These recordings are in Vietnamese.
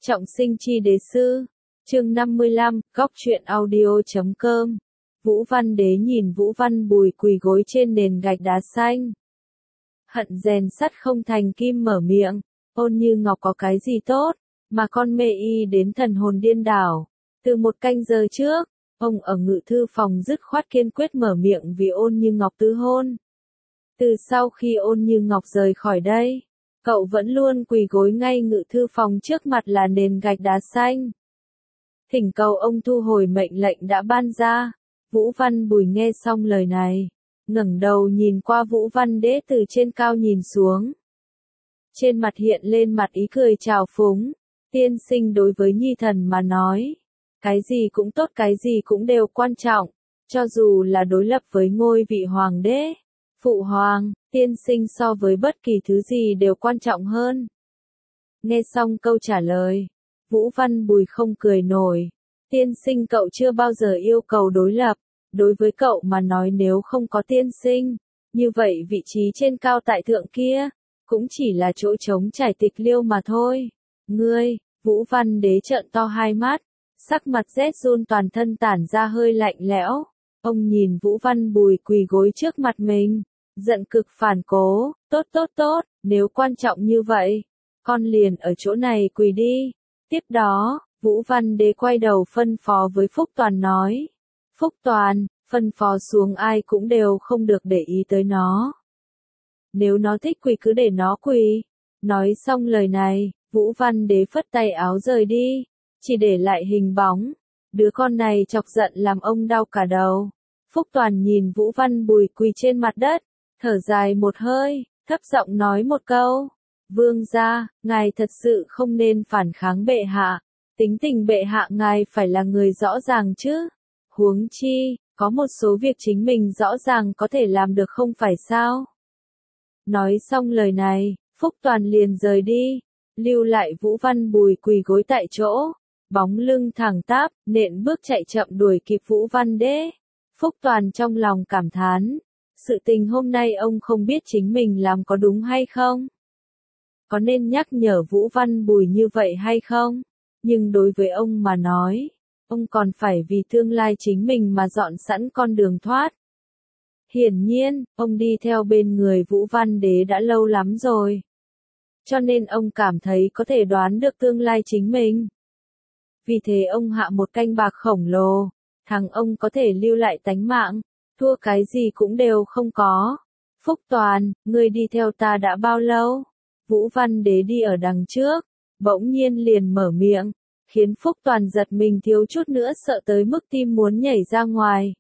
Trọng sinh chi đế sư. Chương 55, góc truyện audio.com. Vũ Văn Đế nhìn Vũ Văn Bùi quỳ gối trên nền gạch đá xanh. Hận rèn sắt không thành kim mở miệng, Ôn Như Ngọc có cái gì tốt, mà con mê y đến thần hồn điên đảo. Từ một canh giờ trước, ông ở ngự thư phòng dứt khoát kiên quyết mở miệng vì Ôn Như Ngọc tứ hôn. Từ sau khi Ôn Như Ngọc rời khỏi đây, cậu vẫn luôn quỳ gối ngay ngự thư phòng trước mặt là nền gạch đá xanh. Thỉnh cầu ông thu hồi mệnh lệnh đã ban ra. Vũ Văn Bùi nghe xong lời này, ngẩng đầu nhìn qua Vũ Văn Đế từ trên cao nhìn xuống. Trên mặt hiện lên mặt ý cười trào phúng. Tiên sinh đối với nhi thần mà nói, cái gì cũng tốt, cái gì cũng đều quan trọng, cho dù là đối lập với ngôi vị hoàng đế. Phụ hoàng, tiên sinh so với bất kỳ thứ gì đều quan trọng hơn. Nghe xong câu trả lời, Vũ Văn Bùi không cười nổi. Tiên sinh cậu chưa bao giờ yêu cầu đối lập. Đối với cậu mà nói nếu không có tiên sinh, như vậy vị trí trên cao tại thượng kia, cũng chỉ là chỗ trống trải tịch liêu mà thôi. Ngươi, Vũ Văn Đế trợn to hai mắt, sắc mặt rét run toàn thân tản ra hơi lạnh lẽo. Ông nhìn Vũ Văn Bùi quỳ gối trước mặt mình, giận cực phản cố, tốt, nếu quan trọng như vậy, con liền ở chỗ này quỳ đi. Tiếp đó, Vũ Văn Đế quay đầu phân phó với Phúc Toàn nói. Phúc Toàn, phân phó xuống ai cũng đều không được để ý tới nó. Nếu nó thích quỳ cứ để nó quỳ. Nói xong lời này, Vũ Văn Đế phất tay áo rời đi, chỉ để lại hình bóng. Đứa con này chọc giận làm ông đau cả đầu. Phúc Toàn nhìn Vũ Văn Bùi quỳ trên mặt đất, thở dài một hơi, thấp giọng nói một câu. Vương gia, ngài thật sự không nên phản kháng bệ hạ. Tính tình bệ hạ ngài phải là người rõ ràng chứ. Huống chi, có một số việc chính mình rõ ràng có thể làm được không phải sao? Nói xong lời này, Phúc Toàn liền rời đi, lưu lại Vũ Văn Bùi quỳ gối tại chỗ, bóng lưng thẳng tắp, nện bước chạy chậm đuổi kịp Vũ Văn Đế. Phúc Toàn trong lòng cảm thán, sự tình hôm nay ông không biết chính mình làm có đúng hay không? Có nên nhắc nhở Vũ Văn Bùi như vậy hay không? Nhưng đối với ông mà nói, ông còn phải vì tương lai chính mình mà dọn sẵn con đường thoát. Hiển nhiên, ông đi theo bên người Vũ Văn Đế đã lâu lắm rồi. Cho nên ông cảm thấy có thể đoán được tương lai chính mình. Vì thế ông hạ một canh bạc khổng lồ, thằng ông có thể lưu lại tánh mạng, thua cái gì cũng đều không có. Phúc Toàn, ngươi đi theo ta đã bao lâu? Vũ Văn Đế đi ở đằng trước, bỗng nhiên liền mở miệng, khiến Phúc Toàn giật mình thiếu chút nữa sợ tới mức tim muốn nhảy ra ngoài.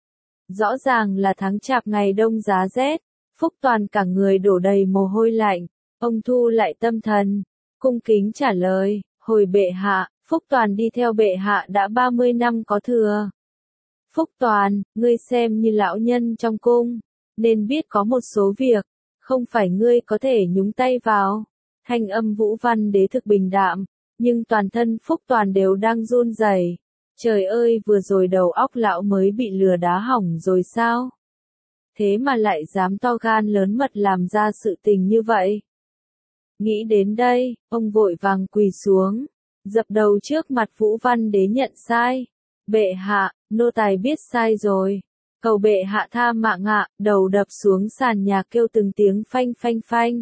Rõ ràng là tháng chạp ngày đông giá rét, Phúc Toàn cả người đổ đầy mồ hôi lạnh, ông thu lại tâm thần, cung kính trả lời, hồi bệ hạ, Phúc Toàn đi theo bệ hạ đã 30 năm có thừa. Phúc Toàn, ngươi xem như lão nhân trong cung, nên biết có một số việc, không phải ngươi có thể nhúng tay vào. Thanh âm Vũ Văn Đế thực bình đạm, nhưng toàn thân Phúc Toàn đều đang run rẩy. Trời ơi, vừa rồi đầu óc lão mới bị lừa đá hỏng rồi sao? Thế mà lại dám to gan lớn mật làm ra sự tình như vậy. Nghĩ đến đây, ông vội vàng quỳ xuống, dập đầu trước mặt Vũ Văn Đế nhận sai. Bệ hạ, nô tài biết sai rồi. Cầu bệ hạ tha mạng ạ, đầu đập xuống sàn nhà kêu từng tiếng phanh phanh phanh.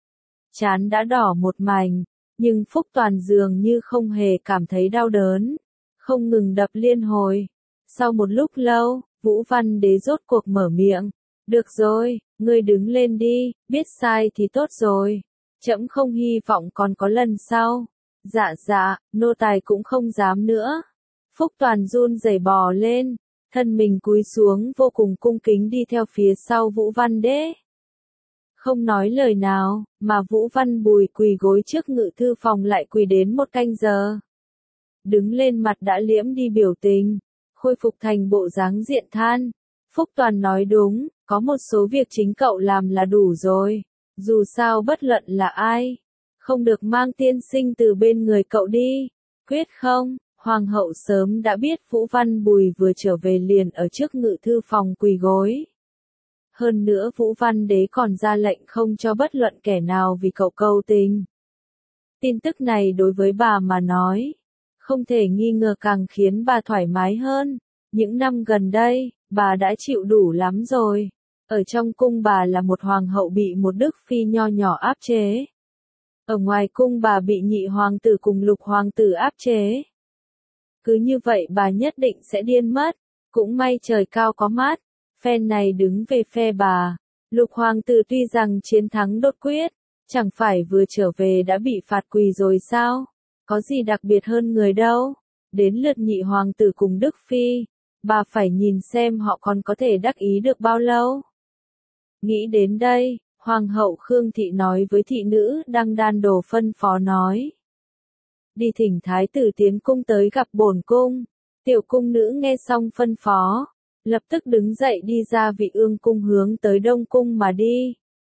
Trán đã đỏ một mảnh, nhưng Phúc Toàn dường như không hề cảm thấy đau đớn, không ngừng đập liên hồi. Sau một lúc lâu, Vũ Văn Đế rốt cuộc mở miệng. Được rồi, ngươi đứng lên đi, biết sai thì tốt rồi. Trẫm không hy vọng còn có lần sau. Dạ, nô tài cũng không dám nữa. Phúc Toàn run rẩy bò lên, thân mình cúi xuống vô cùng cung kính đi theo phía sau Vũ Văn Đế. Không nói lời nào, mà Vũ Văn Bùi quỳ gối trước ngự thư phòng lại quỳ đến một canh giờ. Đứng lên mặt đã liễm đi biểu tình, khôi phục thành bộ dáng diện than. Phúc Toàn nói đúng, có một số việc chính cậu làm là đủ rồi. Dù sao bất luận là ai, không được mang tiên sinh từ bên người cậu đi. Quyết không? Hoàng hậu sớm đã biết Vũ Văn Bùi vừa trở về liền ở trước ngự thư phòng quỳ gối. Hơn nữa Vũ Văn Đế còn ra lệnh không cho bất luận kẻ nào vì cậu cầu tình. Tin tức này đối với bà mà nói, không thể nghi ngờ càng khiến bà thoải mái hơn. Những năm gần đây, bà đã chịu đủ lắm rồi. Ở trong cung bà là một hoàng hậu bị một đức phi nho nhỏ áp chế. Ở ngoài cung bà bị nhị hoàng tử cùng lục hoàng tử áp chế. Cứ như vậy bà nhất định sẽ điên mất. Cũng may trời cao có mắt, phe này đứng về phe bà. Lục hoàng tử tuy rằng chiến thắng đột quyết, chẳng phải vừa trở về đã bị phạt quỳ rồi sao? Có gì đặc biệt hơn người đâu. Đến lượt nhị hoàng tử cùng đức phi, bà phải nhìn xem họ còn có thể đắc ý được bao lâu. Nghĩ đến đây, Hoàng hậu Khương Thị nói với thị nữ đang đan đồ phân phó nói. Đi thỉnh thái tử tiến cung tới gặp bổn cung. Tiểu cung nữ nghe xong phân phó, lập tức đứng dậy đi ra Vị Ương cung hướng tới Đông cung mà đi.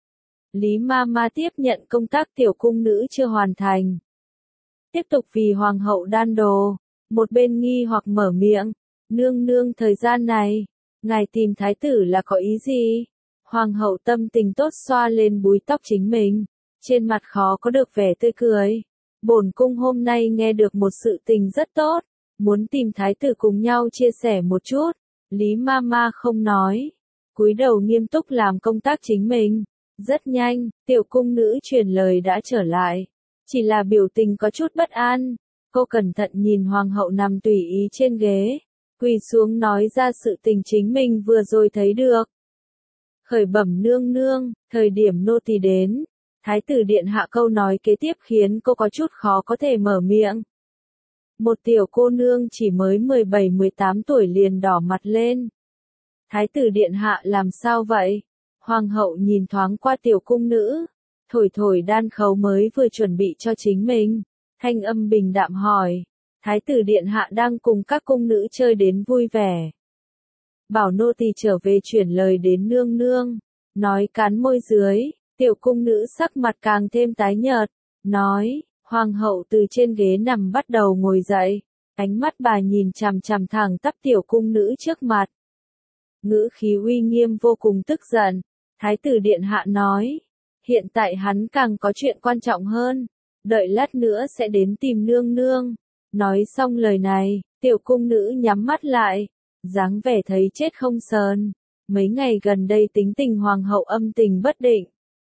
Lý ma ma tiếp nhận công tác tiểu cung nữ chưa hoàn thành. Tiếp tục vì hoàng hậu đan đồ, một bên nghi hoặc mở miệng, nương nương thời gian này, ngài tìm thái tử là có ý gì? Hoàng hậu tâm tình tốt xoa lên búi tóc chính mình, trên mặt khó có được vẻ tươi cười. Bổn cung hôm nay nghe được một sự tình rất tốt, muốn tìm thái tử cùng nhau chia sẻ một chút. Lý ma ma không nói, cúi đầu nghiêm túc làm công tác chính mình. Rất nhanh, tiểu cung nữ truyền lời đã trở lại, chỉ là biểu tình có chút bất an. Cô cẩn thận nhìn hoàng hậu nằm tùy ý trên ghế, quỳ xuống nói ra sự tình chính mình vừa rồi thấy được. Khởi bẩm nương nương, thời điểm nô tỳ đến, thái tử điện hạ câu nói kế tiếp khiến cô có chút khó có thể mở miệng. Một tiểu cô nương chỉ mới 17-18 tuổi liền đỏ mặt lên. Thái tử điện hạ làm sao vậy? Hoàng hậu nhìn thoáng qua tiểu cung nữ, thổi thổi đan khấu mới vừa chuẩn bị cho chính mình, thanh âm bình đạm hỏi, thái tử điện hạ đang cùng các cung nữ chơi đến vui vẻ. Bảo nô tỳ trở về chuyển lời đến nương nương, nói cắn môi dưới, tiểu cung nữ sắc mặt càng thêm tái nhợt, nói, hoàng hậu từ trên ghế nằm bắt đầu ngồi dậy, ánh mắt bà nhìn chằm chằm thẳng tắp tiểu cung nữ trước mặt. Ngữ khí uy nghiêm vô cùng tức giận. Thái tử điện hạ nói, hiện tại hắn càng có chuyện quan trọng hơn, đợi lát nữa sẽ đến tìm nương nương. Nói xong lời này, tiểu cung nữ nhắm mắt lại, dáng vẻ thấy chết không sờn. Mấy ngày gần đây tính tình hoàng hậu âm tình bất định.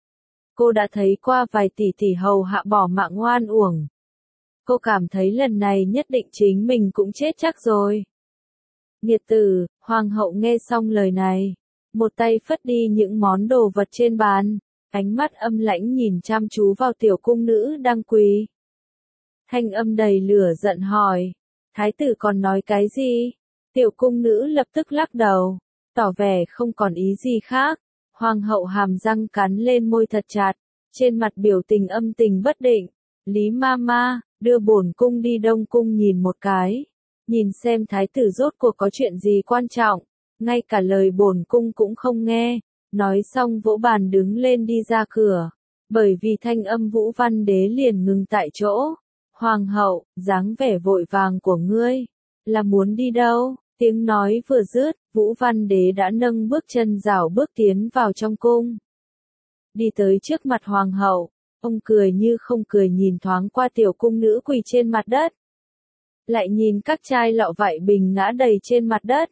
Cô đã thấy qua vài tỷ tỷ hầu hạ bỏ mạng oan uổng. Cô cảm thấy lần này nhất định chính mình cũng chết chắc rồi. Nghiệt tử, hoàng hậu nghe xong lời này, một tay phất đi những món đồ vật trên bàn, ánh mắt âm lãnh nhìn chăm chú vào tiểu cung nữ đang quỳ. Thanh âm đầy lửa giận hỏi, thái tử còn nói cái gì? Tiểu cung nữ lập tức lắc đầu, tỏ vẻ không còn ý gì khác. Hoàng hậu hàm răng cắn lên môi thật chặt, trên mặt biểu tình âm tình bất định. Lý ma ma, đưa bổn cung đi Đông cung nhìn một cái, nhìn xem thái tử rốt cuộc có chuyện gì quan trọng. Ngay cả lời bổn cung cũng không nghe, nói xong vỗ bàn đứng lên đi ra cửa, bởi vì thanh âm Vũ Văn Đế liền ngừng tại chỗ. Hoàng hậu, dáng vẻ vội vàng của ngươi, là muốn đi đâu? Tiếng nói vừa dứt, Vũ Văn Đế đã nâng bước chân rảo bước tiến vào trong cung. Đi tới trước mặt hoàng hậu, ông cười như không cười nhìn thoáng qua tiểu cung nữ quỳ trên mặt đất. Lại nhìn các chai lọ vại bình ngã đầy trên mặt đất.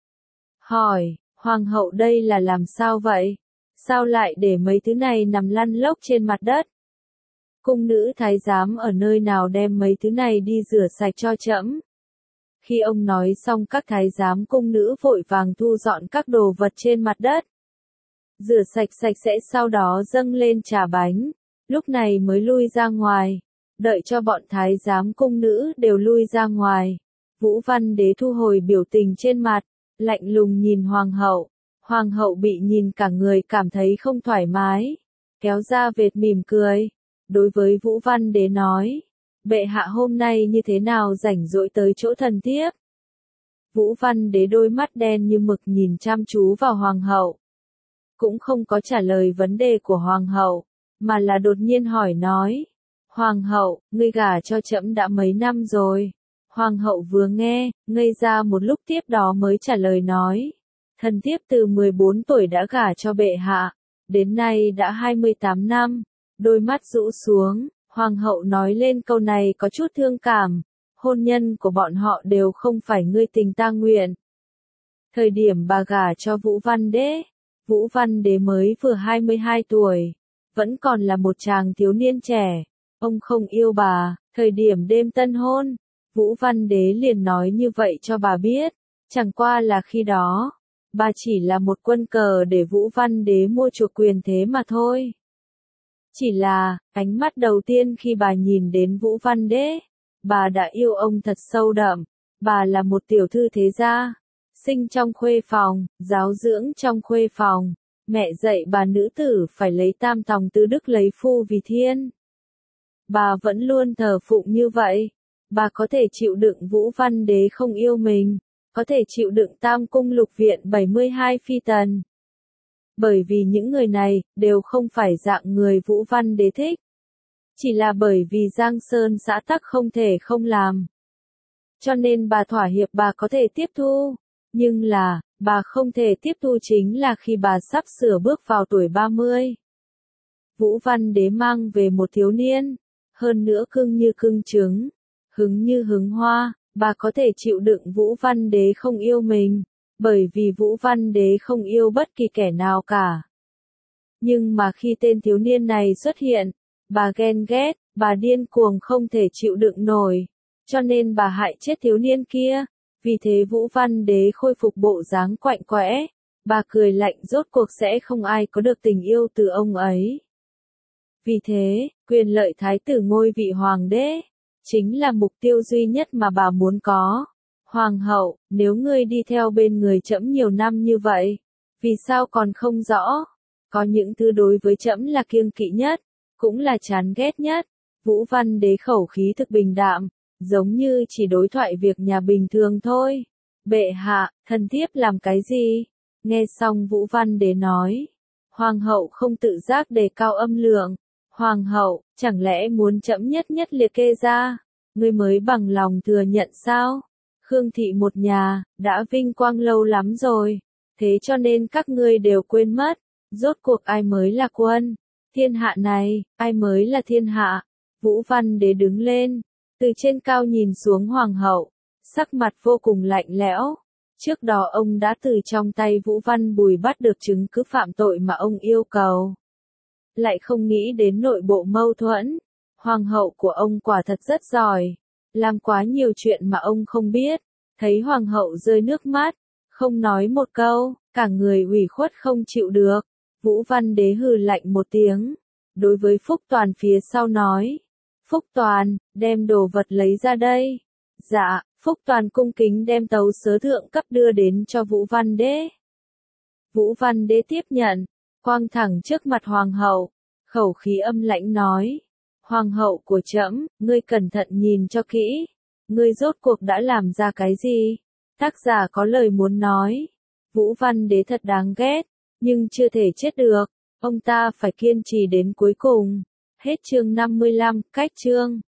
Hỏi, hoàng hậu đây là làm sao vậy? Sao lại để mấy thứ này nằm lăn lóc trên mặt đất? Cung nữ thái giám ở nơi nào đem mấy thứ này đi rửa sạch cho trẫm? Khi ông nói xong các thái giám cung nữ vội vàng thu dọn các đồ vật trên mặt đất. Rửa sạch sạch sẽ sau đó dâng lên trà bánh, lúc này mới lui ra ngoài. Đợi cho bọn thái giám cung nữ đều lui ra ngoài. Vũ Văn Đế thu hồi biểu tình trên mặt, lạnh lùng nhìn hoàng hậu. Hoàng hậu bị nhìn cả người cảm thấy không thoải mái, kéo ra vệt mỉm cười. Đối với Vũ Văn Đế nói, bệ hạ hôm nay như thế nào rảnh rỗi tới chỗ thần thiếp? Vũ Văn Đế đôi mắt đen như mực nhìn chăm chú vào hoàng hậu. Cũng không có trả lời vấn đề của hoàng hậu, mà là đột nhiên hỏi nói. Hoàng hậu, ngươi gả cho trẫm đã mấy năm rồi? Hoàng hậu vừa nghe, ngây ra một lúc tiếp đó mới trả lời nói. Thần thiếp từ 14 tuổi đã gả cho bệ hạ, đến nay đã 28 năm. Đôi mắt rũ xuống, Hoàng hậu nói lên câu này có chút thương cảm, hôn nhân của bọn họ đều không phải ngươi tình ta nguyện. Thời điểm bà gả cho Vũ Văn Đế mới vừa 22 tuổi, vẫn còn là một chàng thiếu niên trẻ, ông không yêu bà, thời điểm đêm tân hôn, Vũ Văn Đế liền nói như vậy cho bà biết, chẳng qua là khi đó, bà chỉ là một quân cờ để Vũ Văn Đế mua chuộc quyền thế mà thôi. Chỉ là, ánh mắt đầu tiên khi bà nhìn đến Vũ Văn Đế, bà đã yêu ông thật sâu đậm, bà là một tiểu thư thế gia, sinh trong khuê phòng, giáo dưỡng trong khuê phòng, mẹ dạy bà nữ tử phải lấy tam tòng tứ đức lấy phu vì thiên. Bà vẫn luôn thờ phụng như vậy, bà có thể chịu đựng Vũ Văn Đế không yêu mình, có thể chịu đựng tam cung lục viện 72 phi tần. Bởi vì những người này, đều không phải dạng người Vũ Văn Đế thích. Chỉ là bởi vì Giang Sơn xã tắc không thể không làm. Cho nên bà thỏa hiệp bà có thể tiếp thu. Nhưng là, bà không thể tiếp thu chính là khi bà sắp sửa bước vào tuổi 30. Vũ Văn Đế mang về một thiếu niên, hơn nữa cưng như cưng trứng, hứng như hứng hoa, bà có thể chịu đựng Vũ Văn Đế không yêu mình, bởi vì Vũ Văn Đế không yêu bất kỳ kẻ nào cả. Nhưng mà khi tên thiếu niên này xuất hiện, bà ghen ghét, bà điên cuồng không thể chịu đựng nổi, cho nên bà hại chết thiếu niên kia. Vì thế Vũ Văn Đế khôi phục bộ dáng quạnh quẽ, bà cười lạnh rốt cuộc sẽ không ai có được tình yêu từ ông ấy. Vì thế, quyền lợi thái tử ngôi vị hoàng đế, chính là mục tiêu duy nhất mà bà muốn có. Hoàng hậu, nếu ngươi đi theo bên người trẫm nhiều năm như vậy, vì sao còn không rõ? Có những thứ đối với trẫm là kiêng kỵ nhất, cũng là chán ghét nhất. Vũ Văn Đế khẩu khí thực bình đạm, giống như chỉ đối thoại việc nhà bình thường thôi. Bệ hạ, thần thiếp làm cái gì? Nghe xong Vũ Văn Đế nói. Hoàng hậu không tự giác đề cao âm lượng. Hoàng hậu, chẳng lẽ muốn trẫm nhất nhất liệt kê ra? Ngươi mới bằng lòng thừa nhận sao? Khương thị một nhà, đã vinh quang lâu lắm rồi. Thế cho nên các ngươi đều quên mất. Rốt cuộc ai mới là quân? Thiên hạ này, ai mới là thiên hạ? Vũ Văn Đế đứng lên. Từ trên cao nhìn xuống hoàng hậu, sắc mặt vô cùng lạnh lẽo. Trước đó ông đã từ trong tay Vũ Văn Bùi bắt được chứng cứ phạm tội mà ông yêu cầu. Lại không nghĩ đến nội bộ mâu thuẫn. Hoàng hậu của ông quả thật rất giỏi, làm quá nhiều chuyện mà ông không biết. Thấy hoàng hậu rơi nước mắt, không nói một câu, cả người ủy khuất không chịu được. Vũ Văn Đế hừ lạnh một tiếng, đối với Phúc Toàn phía sau nói. Phúc Toàn, đem đồ vật lấy ra đây. Dạ, Phúc Toàn cung kính đem tấu sớ thượng cấp đưa đến cho Vũ Văn Đế. Vũ Văn Đế tiếp nhận, quang thẳng trước mặt hoàng hậu, khẩu khí âm lãnh nói. Hoàng hậu của trẫm, ngươi cẩn thận nhìn cho kỹ. Ngươi rốt cuộc đã làm ra cái gì? Tác giả có lời muốn nói. Vũ Văn Đế thật đáng ghét, nhưng chưa thể chết được. Ông ta phải kiên trì đến cuối cùng. Hết chương 55, cách chương.